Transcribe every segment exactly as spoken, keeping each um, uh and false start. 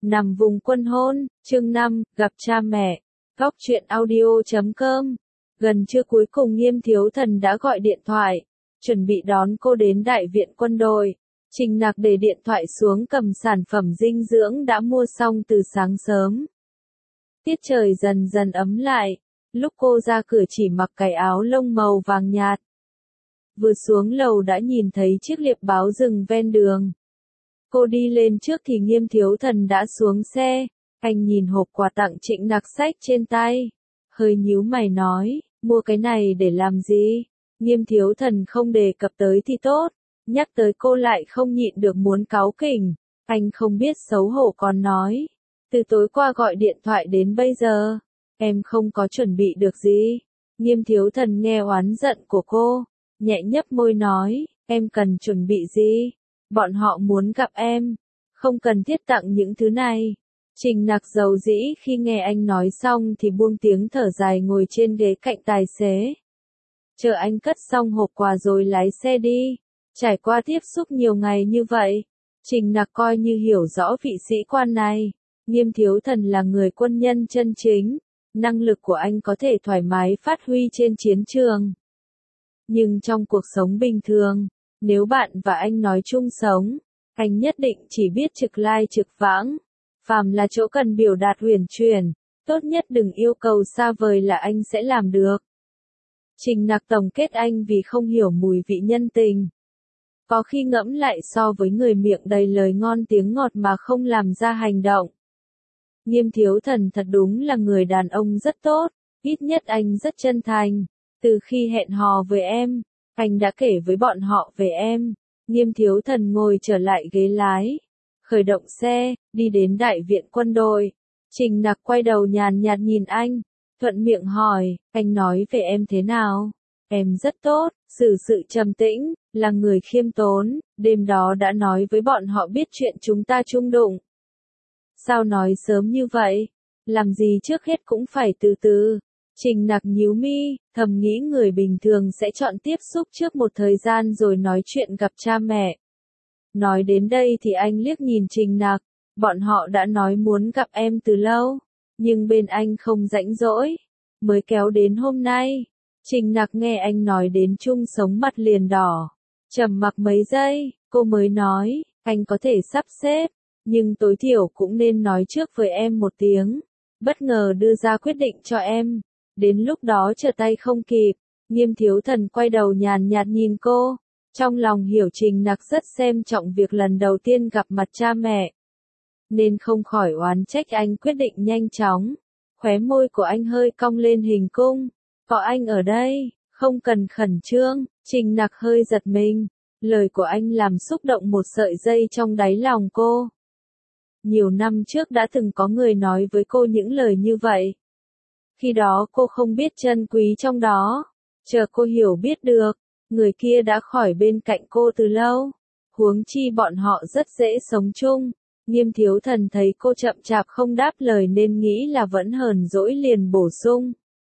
Nằm vùng quân hôn, chương năm, gặp cha mẹ. Góc truyện audio chấm com. Gần trưa cuối cùng Nghiêm Thiếu Thần đã gọi điện thoại, chuẩn bị đón cô đến đại viện quân đội. Trình Nặc để điện thoại xuống cầm sản phẩm dinh dưỡng đã mua xong từ sáng sớm. Tiết trời dần dần ấm lại, lúc cô ra cửa chỉ mặc cái áo lông màu vàng nhạt. Vừa xuống lầu đã nhìn thấy chiếc liệp báo dừng ven đường. Cô đi lên trước thì Nghiêm Thiếu Thần đã xuống xe, anh nhìn hộp quà tặng Trịnh Nặc xách trên tay. Hơi nhíu mày nói, mua cái này để làm gì? Nghiêm Thiếu Thần không đề cập tới thì tốt, nhắc tới cô lại không nhịn được muốn cáu kỉnh. Anh không biết xấu hổ còn nói, từ tối qua gọi điện thoại đến bây giờ, em không có chuẩn bị được gì. Nghiêm Thiếu Thần nghe oán giận của cô, nhẹ nhấp môi nói, em cần chuẩn bị gì? Bọn họ muốn gặp em, không cần thiết tặng những thứ này. Trình Nặc dầu dĩ khi nghe anh nói xong thì buông tiếng thở dài ngồi trên ghế cạnh tài xế. Chờ anh cất xong hộp quà rồi lái xe đi. Trải qua tiếp xúc nhiều ngày như vậy, Trình Nặc coi như hiểu rõ vị sĩ quan này. Nghiêm Thiếu Thần là người quân nhân chân chính, năng lực của anh có thể thoải mái phát huy trên chiến trường. Nhưng trong cuộc sống bình thường, nếu bạn và anh nói chung sống, anh nhất định chỉ biết trực lai trực vãng. Phàm là chỗ cần biểu đạt huyền chuyển, tốt nhất đừng yêu cầu xa vời là anh sẽ làm được. Trình Nặc tổng kết anh vì không hiểu mùi vị nhân tình. Có khi ngẫm lại so với người miệng đầy lời ngon tiếng ngọt mà không làm ra hành động. Nghiêm Thiếu Thần thật đúng là người đàn ông rất tốt, ít nhất anh rất chân thành. Từ khi hẹn hò với em, anh đã kể với bọn họ về em. Nghiêm Thiếu Thần ngồi trở lại ghế lái, khởi động xe, đi đến đại viện quân đội. Trình Nặc quay đầu nhàn nhạt nhìn anh, thuận miệng hỏi, anh nói về em thế nào? Em rất tốt, xử sự trầm tĩnh, là người khiêm tốn, đêm đó đã nói với bọn họ biết chuyện chúng ta chung đụng. Sao nói sớm như vậy? Làm gì trước hết cũng phải từ từ. Trình Nặc nhíu mi, thầm nghĩ người bình thường sẽ chọn tiếp xúc trước một thời gian rồi nói chuyện gặp cha mẹ. Nói đến đây thì anh liếc nhìn Trình Nặc, bọn họ đã nói muốn gặp em từ lâu, nhưng bên anh không rãnh rỗi, mới kéo đến hôm nay. Trình Nặc nghe anh nói đến chung sống mặt liền đỏ, trầm mặc mấy giây, cô mới nói, anh có thể sắp xếp, nhưng tối thiểu cũng nên nói trước với em một tiếng, bất ngờ đưa ra quyết định cho em, đến lúc đó trở tay không kịp. Nghiêm Thiếu Thần quay đầu nhàn nhạt nhìn cô, trong lòng hiểu Trình Nặc rất xem trọng việc lần đầu tiên gặp mặt cha mẹ, nên không khỏi oán trách anh quyết định nhanh chóng. Khóe môi của anh hơi cong lên hình cung, có anh ở đây, không cần khẩn trương. Trình Nặc hơi giật mình, lời của anh làm xúc động một sợi dây trong đáy lòng cô. Nhiều năm trước đã từng có người nói với cô những lời như vậy. Khi đó cô không biết trân quý trong đó, chờ cô hiểu biết được, người kia đã khỏi bên cạnh cô từ lâu, huống chi bọn họ rất dễ sống chung. Nghiêm Thiếu Thần thấy cô chậm chạp không đáp lời nên nghĩ là vẫn hờn dỗi liền bổ sung.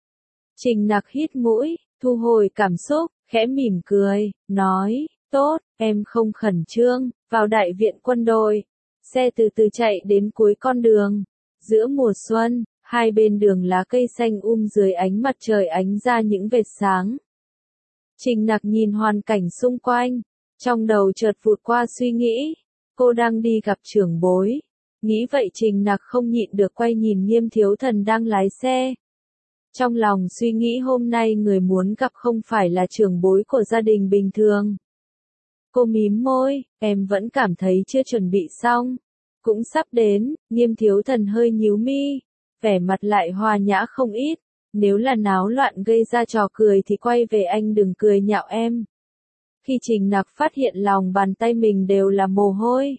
Trình Nặc hít mũi, thu hồi cảm xúc, khẽ mỉm cười, nói, tốt, em không khẩn trương. Vào đại viện quân đội, xe từ từ chạy đến cuối con đường. Giữa mùa xuân, hai bên đường lá cây xanh um dưới ánh mặt trời ánh ra những vệt sáng. Trình Nặc nhìn hoàn cảnh xung quanh, trong đầu chợt vụt qua suy nghĩ, cô đang đi gặp trưởng bối. Nghĩ vậy Trình Nặc không nhịn được quay nhìn Nghiêm Thiếu Thần đang lái xe. Trong lòng suy nghĩ hôm nay người muốn gặp không phải là trưởng bối của gia đình bình thường. Cô mím môi, em vẫn cảm thấy chưa chuẩn bị xong. Cũng sắp đến. Nghiêm Thiếu Thần hơi nhíu mi, vẻ mặt lại hòa nhã không ít. Nếu là náo loạn gây ra trò cười thì quay về anh đừng cười nhạo em. Khi Trình Nặc phát hiện lòng bàn tay mình đều là mồ hôi,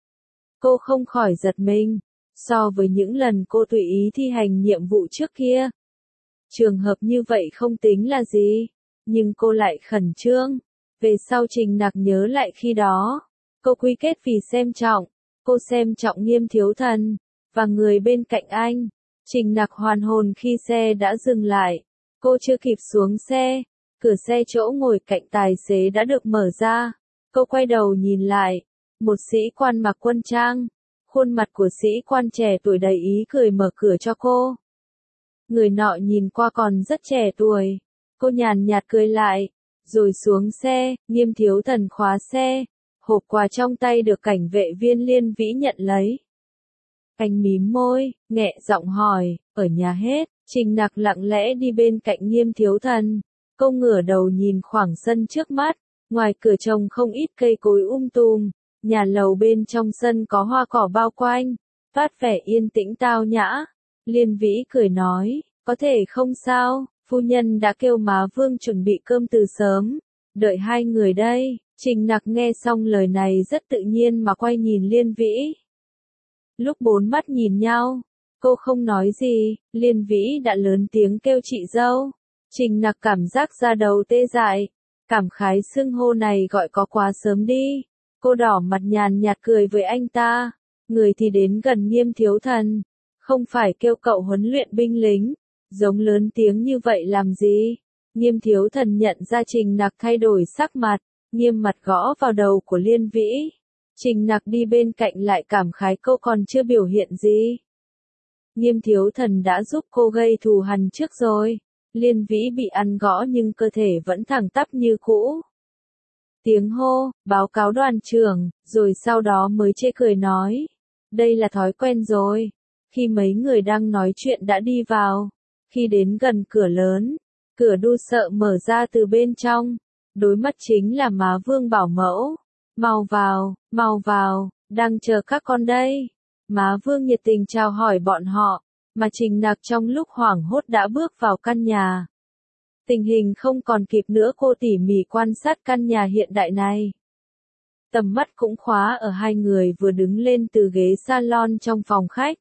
cô không khỏi giật mình. So với những lần cô tùy ý thi hành nhiệm vụ trước kia, trường hợp như vậy không tính là gì, nhưng cô lại khẩn trương. Về sau Trình Nặc nhớ lại khi đó, cô quy kết vì xem trọng, cô xem trọng Nghiêm Thiếu Thần, và người bên cạnh anh. Trình Nặc hoàn hồn khi xe đã dừng lại, cô chưa kịp xuống xe, cửa xe chỗ ngồi cạnh tài xế đã được mở ra. Cô quay đầu nhìn lại, một sĩ quan mặc quân trang, Khuôn mặt của sĩ quan trẻ tuổi đầy ý cười mở cửa cho cô. Người nọ nhìn qua còn rất trẻ tuổi. Cô nhàn nhạt cười lại, rồi xuống xe. Nghiêm Thiếu Thần khóa xe. Hộp quà trong tay được cảnh vệ viên Liên Vĩ nhận lấy. Anh mím môi, nghẹ giọng hỏi, ở nhà hết. Trình Nặc lặng lẽ đi bên cạnh Nghiêm Thiếu Thần. Cô ngửa đầu nhìn khoảng sân trước mắt. Ngoài cửa trồng không ít cây cối um tùm. Nhà lầu bên trong sân có hoa cỏ bao quanh. Phát vẻ yên tĩnh tao nhã. Liên Vĩ cười nói, có thể không sao, phu nhân đã kêu má Vương chuẩn bị cơm từ sớm. Đợi hai người đây. Trình Nặc nghe xong lời này rất tự nhiên mà quay nhìn Liên Vĩ. Lúc bốn mắt nhìn nhau, cô không nói gì, Liên Vĩ đã lớn tiếng kêu chị dâu. Trình Nặc cảm giác da đầu tê dại, cảm khái xưng hô này gọi có quá sớm đi. Cô đỏ mặt nhàn nhạt cười với anh ta, người thì đến gần Nghiêm Thiếu Thần, không phải kêu cậu huấn luyện binh lính, giống lớn tiếng như vậy làm gì? Nghiêm Thiếu Thần nhận ra Trình Nặc thay đổi sắc mặt, nghiêm mặt gõ vào đầu của Liên Vĩ. Trình Nặc đi bên cạnh lại cảm khái cô còn chưa biểu hiện gì. Nghiêm Thiếu Thần đã giúp cô gây thù hằn trước rồi. Liên Vĩ bị ăn gõ nhưng cơ thể vẫn thẳng tắp như cũ. Tiếng hô, báo cáo đoàn trưởng, rồi sau đó mới chê cười nói. Đây là thói quen rồi. Khi mấy người đang nói chuyện đã đi vào. Khi đến gần cửa lớn, cửa đu sợ mở ra từ bên trong. Đối mắt chính là má Vương bảo mẫu. Mau vào, mau vào, đang chờ các con đây. Má Vương nhiệt tình chào hỏi bọn họ, mà Trình Nặc trong lúc hoảng hốt đã bước vào căn nhà. Tình hình không còn kịp nữa, cô tỉ mỉ quan sát căn nhà hiện đại này. Tầm mắt cũng khóa ở hai người vừa đứng lên từ ghế salon trong phòng khách.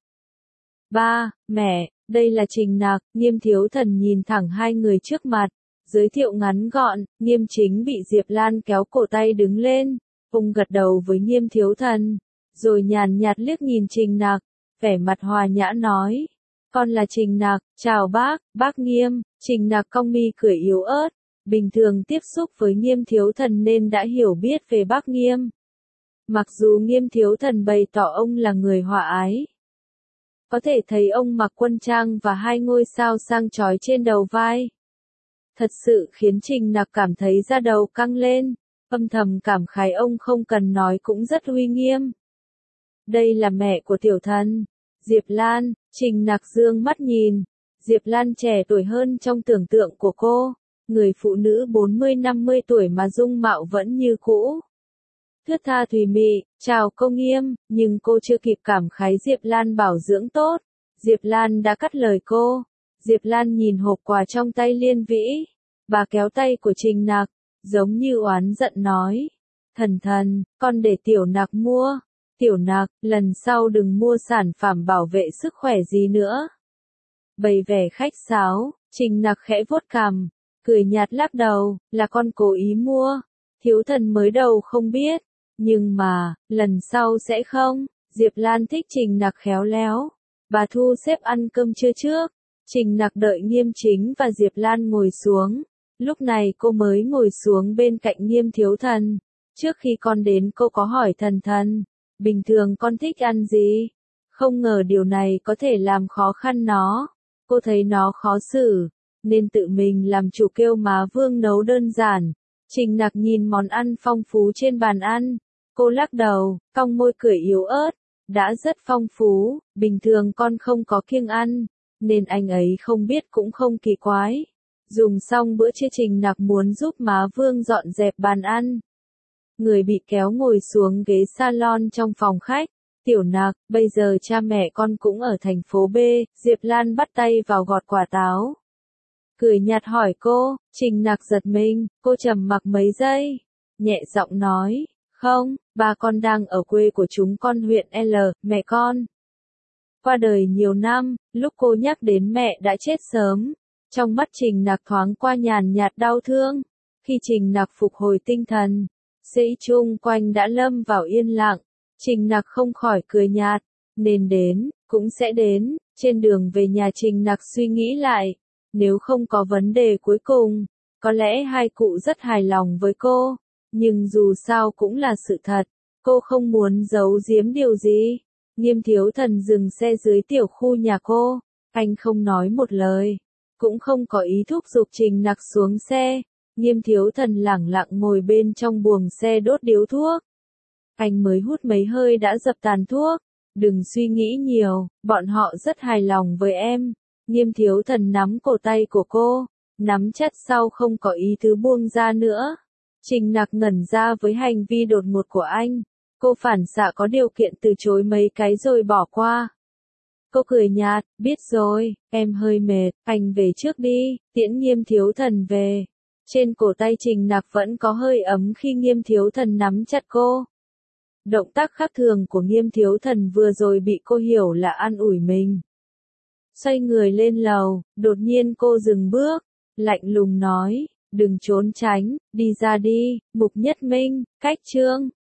Ba, mẹ, đây là Trình Nặc. Nghiêm Thiếu Thần nhìn thẳng hai người trước mặt, giới thiệu ngắn gọn. Nghiêm Chính bị Diệp Lan kéo cổ tay đứng lên, vùng gật đầu với Nghiêm Thiếu Thần, rồi nhàn nhạt liếc nhìn Trình Nặc, vẻ mặt hòa nhã nói, con là Trình Nặc, chào bác, bác Nghiêm. Trình Nặc cong mi cười yếu ớt, bình thường tiếp xúc với Nghiêm Thiếu Thần nên đã hiểu biết về bác Nghiêm. Mặc dù Nghiêm Thiếu Thần bày tỏ ông là người hòa ái, có thể thấy ông mặc quân trang và hai ngôi sao sang chói trên đầu vai. Thật sự khiến Trình Nặc cảm thấy da đầu căng lên, âm thầm cảm khái ông không cần nói cũng rất uy nghiêm. Đây là mẹ của Tiểu Thần, Diệp Lan. Trình Nặc dương mắt nhìn, Diệp Lan trẻ tuổi hơn trong tưởng tượng của cô, người phụ nữ bốn mươi năm mươi tuổi mà dung mạo vẫn như cũ. Thướt tha thùy mị, chào cô Nghiêm, nhưng cô chưa kịp cảm khái Diệp Lan bảo dưỡng tốt. Diệp Lan đã cắt lời cô. Diệp Lan nhìn hộp quà trong tay Liên Vĩ, bà kéo tay của Trình Nặc, giống như oán giận nói. Thần thần, con để Tiểu Nặc mua. Tiểu Nặc, lần sau đừng mua sản phẩm bảo vệ sức khỏe gì nữa. Bày vẻ khách sáo, Trình Nặc khẽ vuốt cằm, cười nhạt lắc đầu, là con cố ý mua. Thiếu Thần mới đầu không biết, nhưng mà, lần sau sẽ không. Diệp Lan thích Trình Nặc khéo léo. Bà thu xếp ăn cơm trưa trước. Trình Nặc đợi Nghiêm Chính và Diệp Lan ngồi xuống. Lúc này cô mới ngồi xuống bên cạnh Nghiêm Thiếu Thần. Trước khi con đến cô có hỏi Thần Thần, bình thường con thích ăn gì? Không ngờ điều này có thể làm khó khăn nó. Cô thấy nó khó xử, nên tự mình làm chủ kêu má Vương nấu đơn giản. Trình Nặc nhìn món ăn phong phú trên bàn ăn. Cô lắc đầu, cong môi cười yếu ớt. Đã rất phong phú, bình thường con không có kiêng ăn, nên anh ấy không biết cũng không kỳ quái. Dùng xong bữa trưa Trình Nặc muốn giúp má Vương dọn dẹp bàn ăn. Người bị kéo ngồi xuống ghế salon trong phòng khách. Tiểu Nặc, bây giờ cha mẹ con cũng ở thành phố B. Diệp Lan bắt tay vào gọt quả táo. Cười nhạt hỏi cô. Trình Nặc giật mình, cô trầm mặc mấy giây, nhẹ giọng nói, không, ba con đang ở quê của chúng con huyện L, mẹ con qua đời nhiều năm. Lúc cô nhắc đến mẹ đã chết sớm, trong mắt Trình Nặc thoáng qua nhàn nhạt đau thương. Khi Trình Nặc phục hồi tinh thần, sĩ chung quanh đã lâm vào yên lặng. Trình Nặc không khỏi cười nhạt, nên đến, cũng sẽ đến. Trên đường về nhà Trình Nặc suy nghĩ lại, nếu không có vấn đề cuối cùng, có lẽ hai cụ rất hài lòng với cô. Nhưng dù sao cũng là sự thật, cô không muốn giấu giếm điều gì. Nghiêm Thiếu Thần dừng xe dưới tiểu khu nhà cô, anh không nói một lời, cũng không có ý thúc giục Trình Nặc xuống xe. Nghiêm Thiếu Thần lẳng lặng ngồi bên trong buồng xe đốt điếu thuốc. Anh mới hút mấy hơi đã dập tàn thuốc. Đừng suy nghĩ nhiều, bọn họ rất hài lòng với em. Nghiêm Thiếu Thần nắm cổ tay của cô, nắm chặt sau không có ý tứ buông ra nữa. Trình Nặc ngẩn ra với hành vi đột ngột của anh. Cô phản xạ có điều kiện từ chối mấy cái rồi bỏ qua. Cô cười nhạt, biết rồi, em hơi mệt, anh về trước đi, tiễn Nghiêm Thiếu Thần về. Trên cổ tay Trình Nặc vẫn có hơi ấm khi Nghiêm Thiếu Thần nắm chặt cô. Động tác khác thường của Nghiêm Thiếu Thần vừa rồi bị cô hiểu là an ủi mình. Xoay người lên lầu, đột nhiên cô dừng bước, lạnh lùng nói, đừng trốn tránh, đi ra đi, Mục Nhất Minh, cách chương.